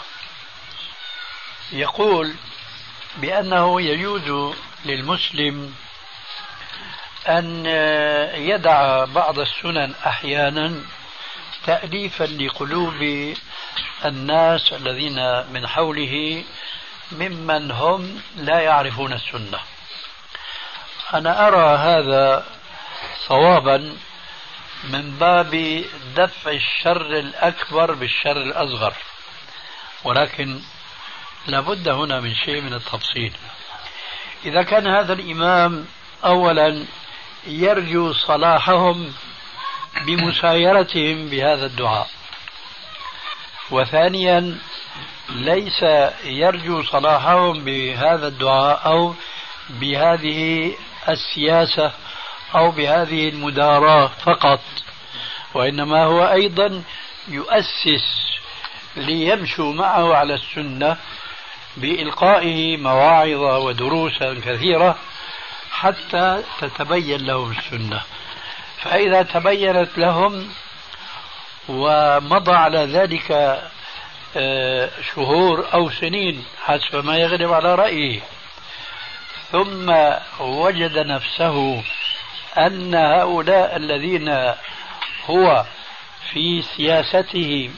يقول بأنه يجوز للمسلم أن يدع بعض السنن أحيانا تأليفا لقلوب الناس الذين من حوله ممن هم لا يعرفون السنة. أنا أرى هذا صوابا من باب دفع الشر الأكبر بالشر الأصغر، ولكن لابد هنا من شيء من التفصيل. إذا كان هذا الإمام أولا يرجو صلاحهم بمسايرتهم بهذا الدعاء، وثانيا ليس يرجو صلاحهم بهذا الدعاء أو بهذه السياسة أو بهذه المداراة فقط، وإنما هو أيضا يؤسس ليمشوا معه على السنة بإلقائه مواعظ ودروسا كثيرة حتى تتبين لهم السنة. فإذا تبينت لهم ومضى على ذلك شهور أو سنين حسب ما يغلب على رأيه، ثم وجد نفسه أن هؤلاء الذين هو في سياسته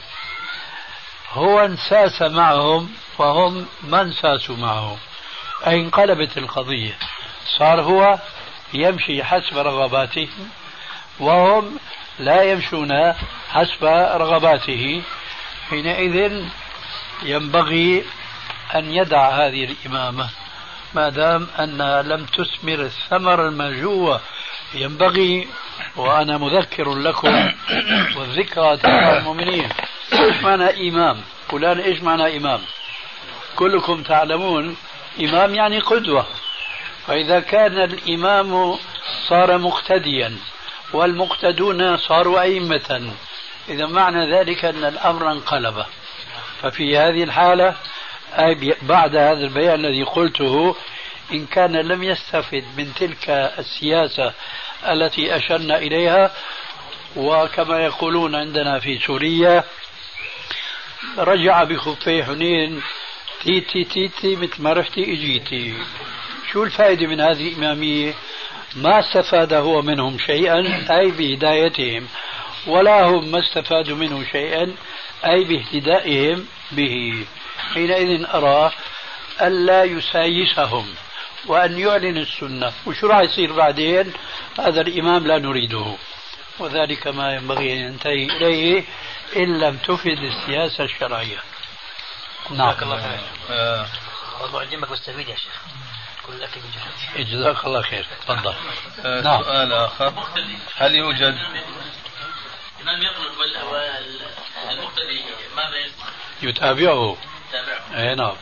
هو انساس معهم فهم ما انساسوا معه، أي انقلبت القضية، صار هو يمشي حسب رغباتهم وهم لا يمشون حسب رغباته. حينئذ ينبغي أن يدع هذه الإمامة ما دام أنها لم تثمر الثمر المرجوة. ينبغي، وأنا مذكر لكم والذكرى تنفع المؤمنين، إيش معنى إمام؟ فلان إيش معنى إمام؟ كلكم تعلمون إمام يعني قدوة، فإذا كان الإمام صار مقتديا والمقتدون صاروا أئمة، إذا معنى ذلك أن الأمر انقلب. ففي هذه الحالة أي بعد هذا البيان الذي قلته، إن كان لم يستفد من تلك السياسة التي أشرنا إليها، وكما يقولون عندنا في سوريا رجع بخفي حنين تيتي تيتي مثل ما رحتي اجيتي. شو الفائدة من هذه الإمامية؟ ما استفاد هو منهم شيئا أي بهدايتهم، ولا هم ما استفادوا منه شيئا أي باهتدائهم به. حينئذ أرى ألا يسايسهم وأن يعلن السنة. وشو راح يصير بعدين؟ هذا الإمام لا نريده، وذلك ما ينبغي أن ينتهي إليه إن لم تفد السياسة الشرعية. نعم. أعجبك واستفيد يا شيخ. كل لك من جهتي. جزاك الله خير. تفضل. نعم. سؤال آخر، هل يوجد إمام يقرأ والمقتدي ماذا يتابعه؟ أي نعم.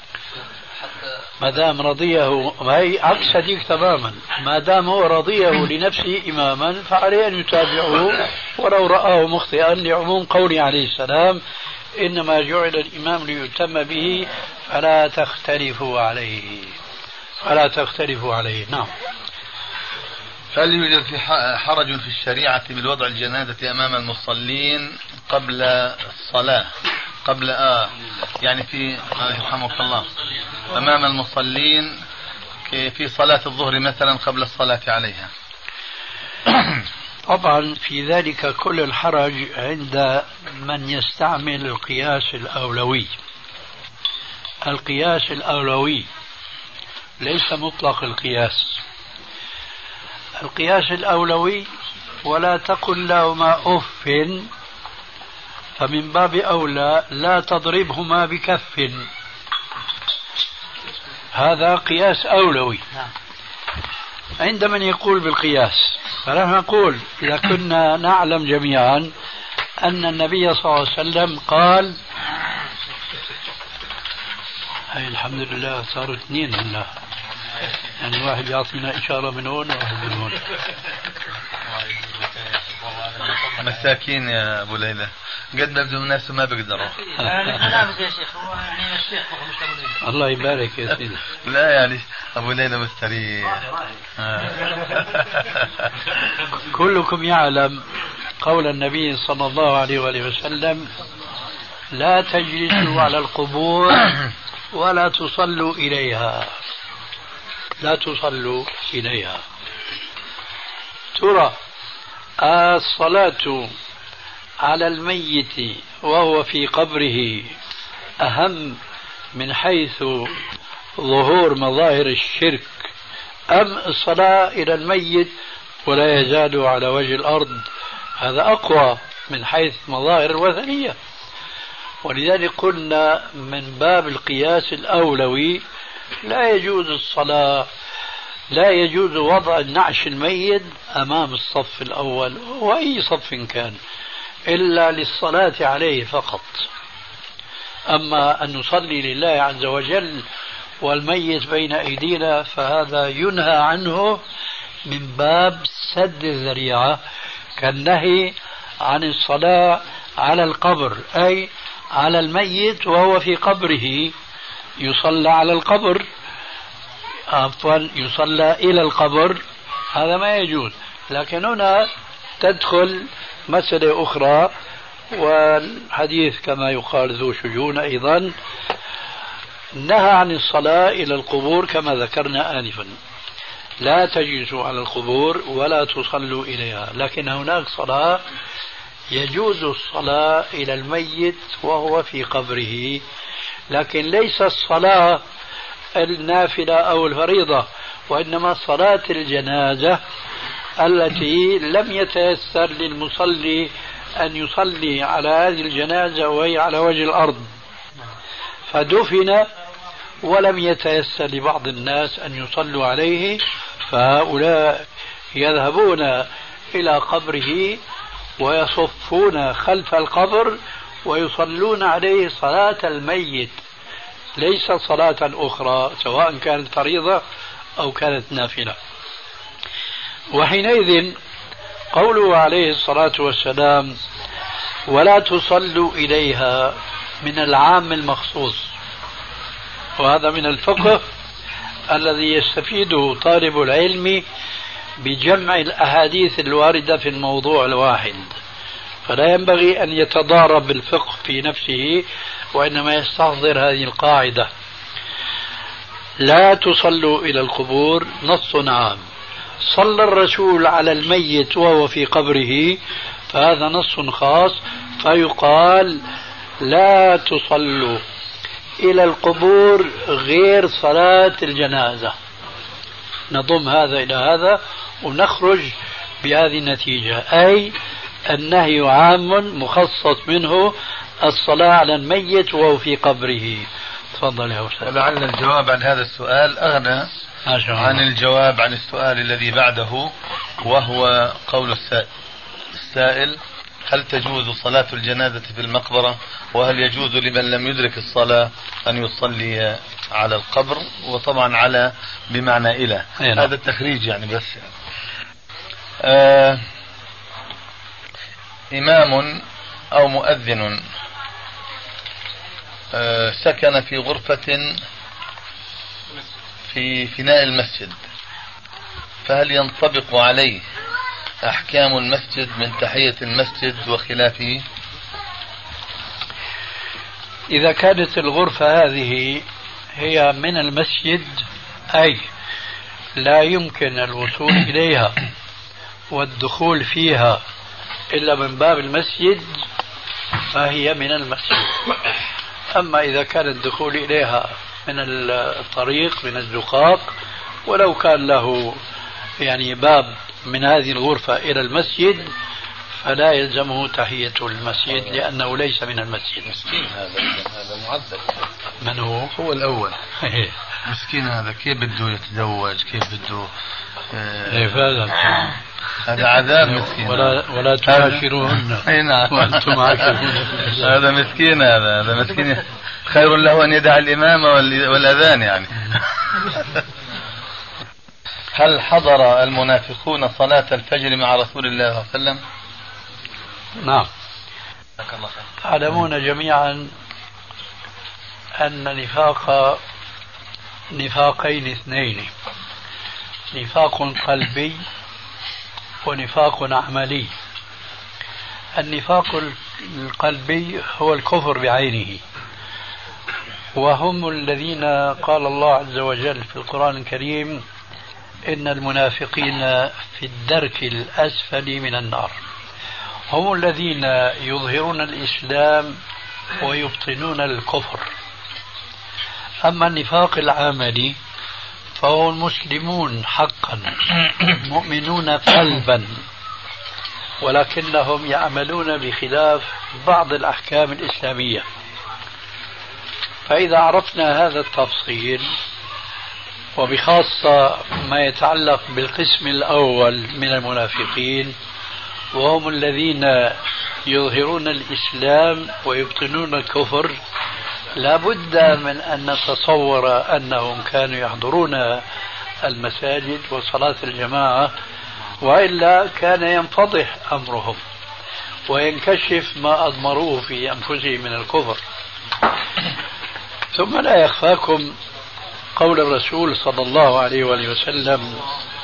ما دام رضيه، ما هي عكس هذيك تماما، ما دام هو رضيه لنفسه إماما فعليه أن يتابعه ولو رآه مخطئا، لعموم قوله عليه السلام: إنما جعل الإمام ليتم به فلا تختلفوا عليه. فلا تختلفوا عليه. نعم. هل يوجد في حرج في الشريعة بالوضع الجنازة أمام المصلين قبل الصلاة؟ قبل يعني في يرحمك الله أمام المصلين في صلاة الظهر مثلا قبل الصلاة عليها. طبعا في ذلك كل الحرج عند من يستعمل القياس الأولوي. القياس الأولوي ليس مطلق القياس. القياس الأولوي ولا تقل لهما أف، فمن باب أولى لا تضربهما بكف. هذا قياس أولوي. عند من يقول بالقياس، فنحن نقول إذا كنا نعلم جميعا أن النبي صلى الله عليه وسلم قال، هاي الحمد لله صاروا اثنين هلا، يعني واحد يعطينا إشارة من هون وواحد من هون. مساكين يا أبو ليلى، قد ما بدهم الناس ما بيقدروا. يا شيخ الله يبارك يا سيدي. لا يعني أبو ليلى مستريح. كلكم يعلم قول النبي صلى الله عليه وآله وسلم: لا تجلسوا على القبور ولا تصلوا إليها. لا تصلوا إليها. ترى الصلاة على الميت وهو في قبره أهم من حيث ظهور مظاهر الشرك، أم الصلاة إلى الميت ولا يزال على وجه الأرض؟ هذا أقوى من حيث مظاهر الوثنية. ولذلك قلنا من باب القياس الأولوي لا يجوز الصلاة، لا يجوز وضع النعش الميت أمام الصف الأول وأي صف كان إلا للصلاة عليه فقط. أما أن نصلي لله عز وجل والميت بين أيدينا فهذا ينهى عنه من باب سد الذريعة، كالنهي عن الصلاة على القبر أي على الميت وهو في قبره، يصلى على القبر، عفوا يصلى إلى القبر، هذا ما يجوز. لكن هنا تدخل مسألة أخرى، والحديث كما يقال ذو شجون أيضا، نهى عن الصلاة إلى القبور كما ذكرنا آنفا، لا تجلسوا على القبور ولا تصلوا إليها. لكن هناك صلاة يجوز الصلاة إلى الميت وهو في قبره، لكن ليس الصلاة النافلة أو الفريضة، وإنما صلاة الجنازة التي لم يتيسر للمصلي أن يصلي على هذه الجنازة وهي على وجه الأرض، فدفن ولم يتيسر لبعض الناس أن يصلوا عليه، فهؤلاء يذهبون إلى قبره ويصفون خلف القبر ويصلون عليه صلاة الميت، ليس صلاة أخرى سواء كانت فريضة أو كانت نافلة. وحينئذ قوله عليه الصلاة والسلام ولا تصلوا إليها من العام المخصوص، وهذا من الفقه الذي يستفيده طالب العلم بجمع الأحاديث الواردة في الموضوع الواحد، فلا ينبغي أن يتضارب بالفقه في نفسه، وإنما يستحضر هذه القاعدة: لا تصلوا إلى القبور، نص عام. صلى الرسول على الميت وهو في قبره، فهذا نص خاص، فيقال لا تصلوا إلى القبور غير صلاة الجنازة. نضم هذا إلى هذا ونخرج بهذه النتيجة، أي النهي عام مخصص منه الصلاة على الميت وهو في قبره. تفضل يا أستاذ. ولعل الجواب عن هذا السؤال أغنى عن الجواب عن السؤال الذي بعده، وهو قول السائل: هل تجوز صلاة الجنازة في المقبرة؟ وهل يجوز لمن لم يدرك الصلاة أن يصلي على القبر؟ وطبعا على بمعنى إلى هذا التخريج يعني بس إمام أو مؤذن سكن في غرفة في فناء المسجد، فهل ينطبق عليه أحكام المسجد من تحية المسجد وخلافه؟ إذا كانت الغرفة هذه هي من المسجد، أي لا يمكن الوصول إليها والدخول فيها إلا من باب المسجد، فهي من المسجد. أما إذا كان الدخول إليها من الطريق، من الزقاق، ولو كان له يعني باب من هذه الغرفة إلى المسجد، فلا يلزمه تحية المسجد لأنه ليس من المسجد. مسكين هذا معذب. من هو؟ هو الأول. مسكين هذا، كيف بده يتزوج، كيف بده هذا عذاب مسكين. ولا تباشروهن وأنتم عاكفون. هذا مسكين، هذا مسكين، خير له أن يدع الإمامة والأذان يعني. هل حضر المنافقون صلاة الفجر مع رسول الله صلى الله عليه وسلم؟ نعم. تعلمون جميعا أن النفاق نفاقين اثنين: نفاق قلبي ونفاق عملي. النفاق القلبي هو الكفر بعينه، وهم الذين قال الله عز وجل في القرآن الكريم: إن المنافقين في الدرك الأسفل من النار. هم الذين يظهرون الإسلام ويبطنون الكفر. أما النفاق العملي فهو المسلمون حقا، مؤمنون قلبا، ولكنهم يعملون بخلاف بعض الأحكام الإسلامية. فإذا عرفنا هذا التفصيل، وبخاصة ما يتعلق بالقسم الأول من المنافقين، وهم الذين يظهرون الإسلام ويبطنون الكفر، لا بد من أن نتصور أنهم كانوا يحضرون المساجد وصلاة الجماعة، وإلا كان ينفضح أمرهم وينكشف ما أضمروه في أنفسهم من الكفر. ثم لا يخفاكم قول الرسول صلى الله عليه وآله وسلم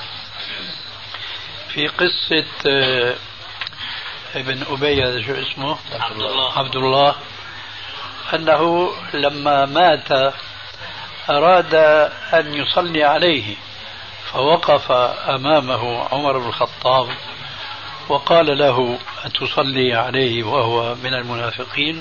في قصة ابن أبي هذا شو اسمه؟ عبد الله، أنه لما مات أراد أن يصلي عليه، فوقف أمامه عمر بن الخطاب وقال له: أتصلي عليه وهو من المنافقين؟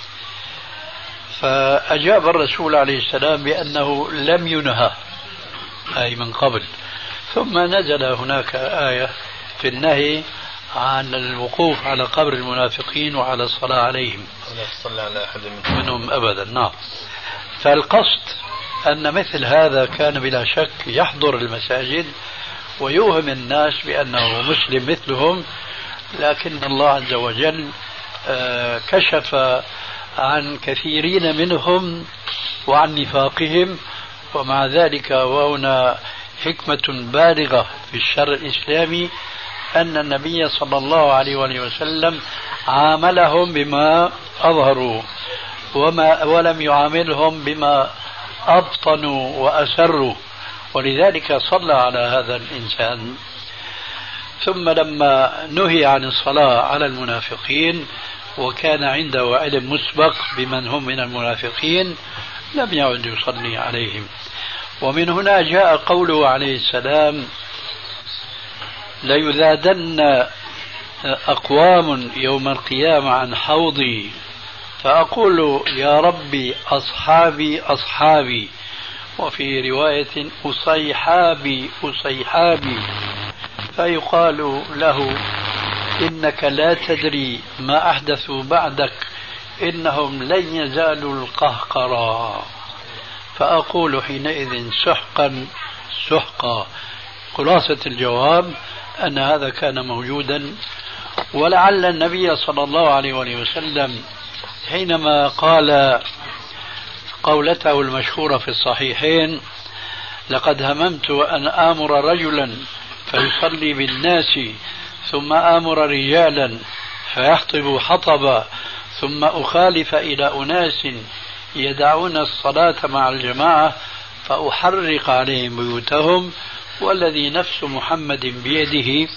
فأجاب الرسول عليه السلام بأنه لم ينهى، أي من قبل. ثم نزل هناك آية في النهي عن الوقوف على قبر المنافقين وعلى الصلاة عليهم، ولا تصلي على أحد منهم أبدا. نعم. فالقصد أن مثل هذا كان بلا شك يحضر المساجد ويوهم الناس بأنه مسلم مثلهم، لكن الله عز وجل كشف عن كثيرين منهم وعن نفاقهم. ومع ذلك وهنا حكمة بالغة في الشرع الإسلامي أن النبي صلى الله عليه وسلم عاملهم بما أظهروا ولم يعاملهم بما أبطنوا وأسروا، ولذلك صلى على هذا الإنسان. ثم لما نهي عن الصلاة على المنافقين وكان عنده علم مسبق بمن هم من المنافقين لم يعد يصلي عليهم. ومن هنا جاء قوله عليه السلام: ليذادن أقوام يوم القيامة عن حوضي فأقول يا ربي أصحابي أصحابي، وفي رواية أصيحابي أصيحابي، فيقال له: إنك لا تدري ما أحدثوا بعدك إنهم لن يزالوا القهقرا. فأقول حينئذ سحقا سحقا. خلاصة الجواب أن هذا كان موجودا، ولعل النبي صلى الله عليه وسلم حينما قال قولته المشهورة في الصحيحين: لقد هممت أن آمر رجلا فيصلي بالناس ثم آمر رجالا فيحطب حطبا ثم أخالف إلى أناس يدعون الصلاة مع الجماعة فأحرق عليهم بيوتهم، والذي نفس محمد بيده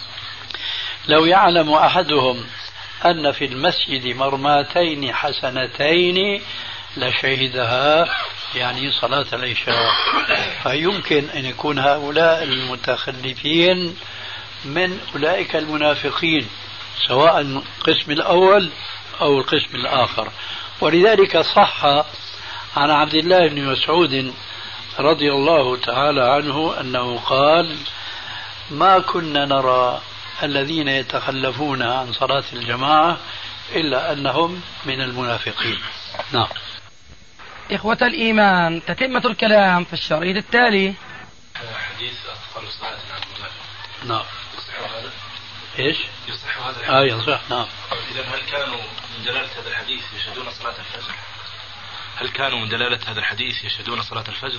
لو يعلم أحدهم أن في المسجد مرماتين حسنتين لشهدها، يعني صلاة العشاء. فيمكن أن يكون هؤلاء المتخلفين من أولئك المنافقين، سواء القسم الأول أو القسم الآخر. ولذلك صح عن عبد الله بن مسعود رضي الله تعالى عنه أنه قال: ما كنا نرى الذين يتخلفون عن صلاة الجماعة إلا أنهم من المنافقين. نعم. إخوة الإيمان، تتمة الكلام في الشريط التالي. حديث أثقل الصلاة عن المنافق. نعم. يصح هذا؟ إيش؟ يصح هذا؟ يصح. نعم. إذا هل كانوا من دلالة هذا الحديث يشهدون صلاة الفجر؟ هل كانوا من دلالة هذا الحديث يشهدون صلاة الفجر؟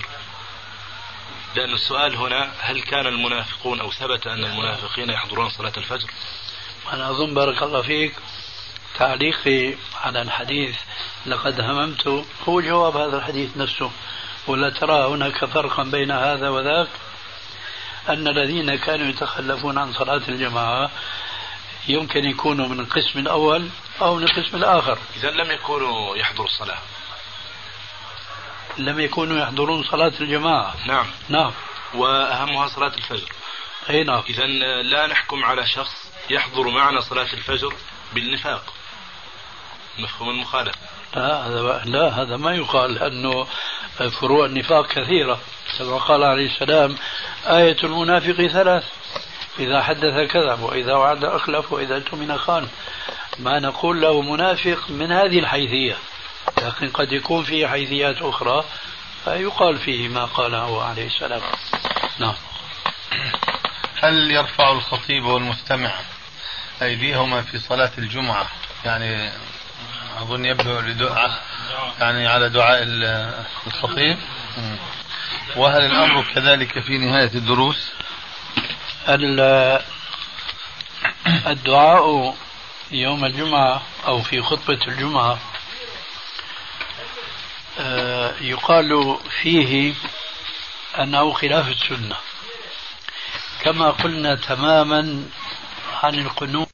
لأن السؤال هنا: هل كان المنافقون أو ثبت أن المنافقين يحضرون صلاة الفجر؟ أنا أظن بارك الله فيك تعليقي على الحديث لقد هممت هو جواب هذا الحديث نفسه. ولا ترى هناك فرقا بين هذا وذاك؟ أن الذين كانوا يتخلفون عن صلاة الجماعة يمكن يكونوا من القسم الأول أو من القسم الآخر. إذا لم يكونوا يحضروا الصلاة، لم يكونوا يحضرون صلاة الجماعة. نعم. نعم. وأهمها صلاة الفجر. أي نعم. إذا لا نحكم على شخص يحضر معنا صلاة الفجر بالنفاق، مفهوم المخالفة. لا هذا ما يقال، لأنه فروع النفاق كثيرة. كما قال عليه السلام: آية المنافق ثلاث: إذا حدث كذب، وإذا وعد أخلف، وإذا اؤتمن خان. ما نقول له منافق من هذه الحيثية، لكن قد يكون فيه حيثيات أخرى فيقال فيه ما قاله عليه السلام. نعم. هل يرفع الخطيب والمستمع أيديهما في صلاة الجمعة؟ يعني أظن يبدو لدعاء، يعني على دعاء الخطيب. وهل الأمر كذلك في نهاية الدروس؟ الدعاء يوم الجمعة أو في خطبة الجمعة يقال فيه أنه خلاف السنة، كما قلنا تماما عن القنوت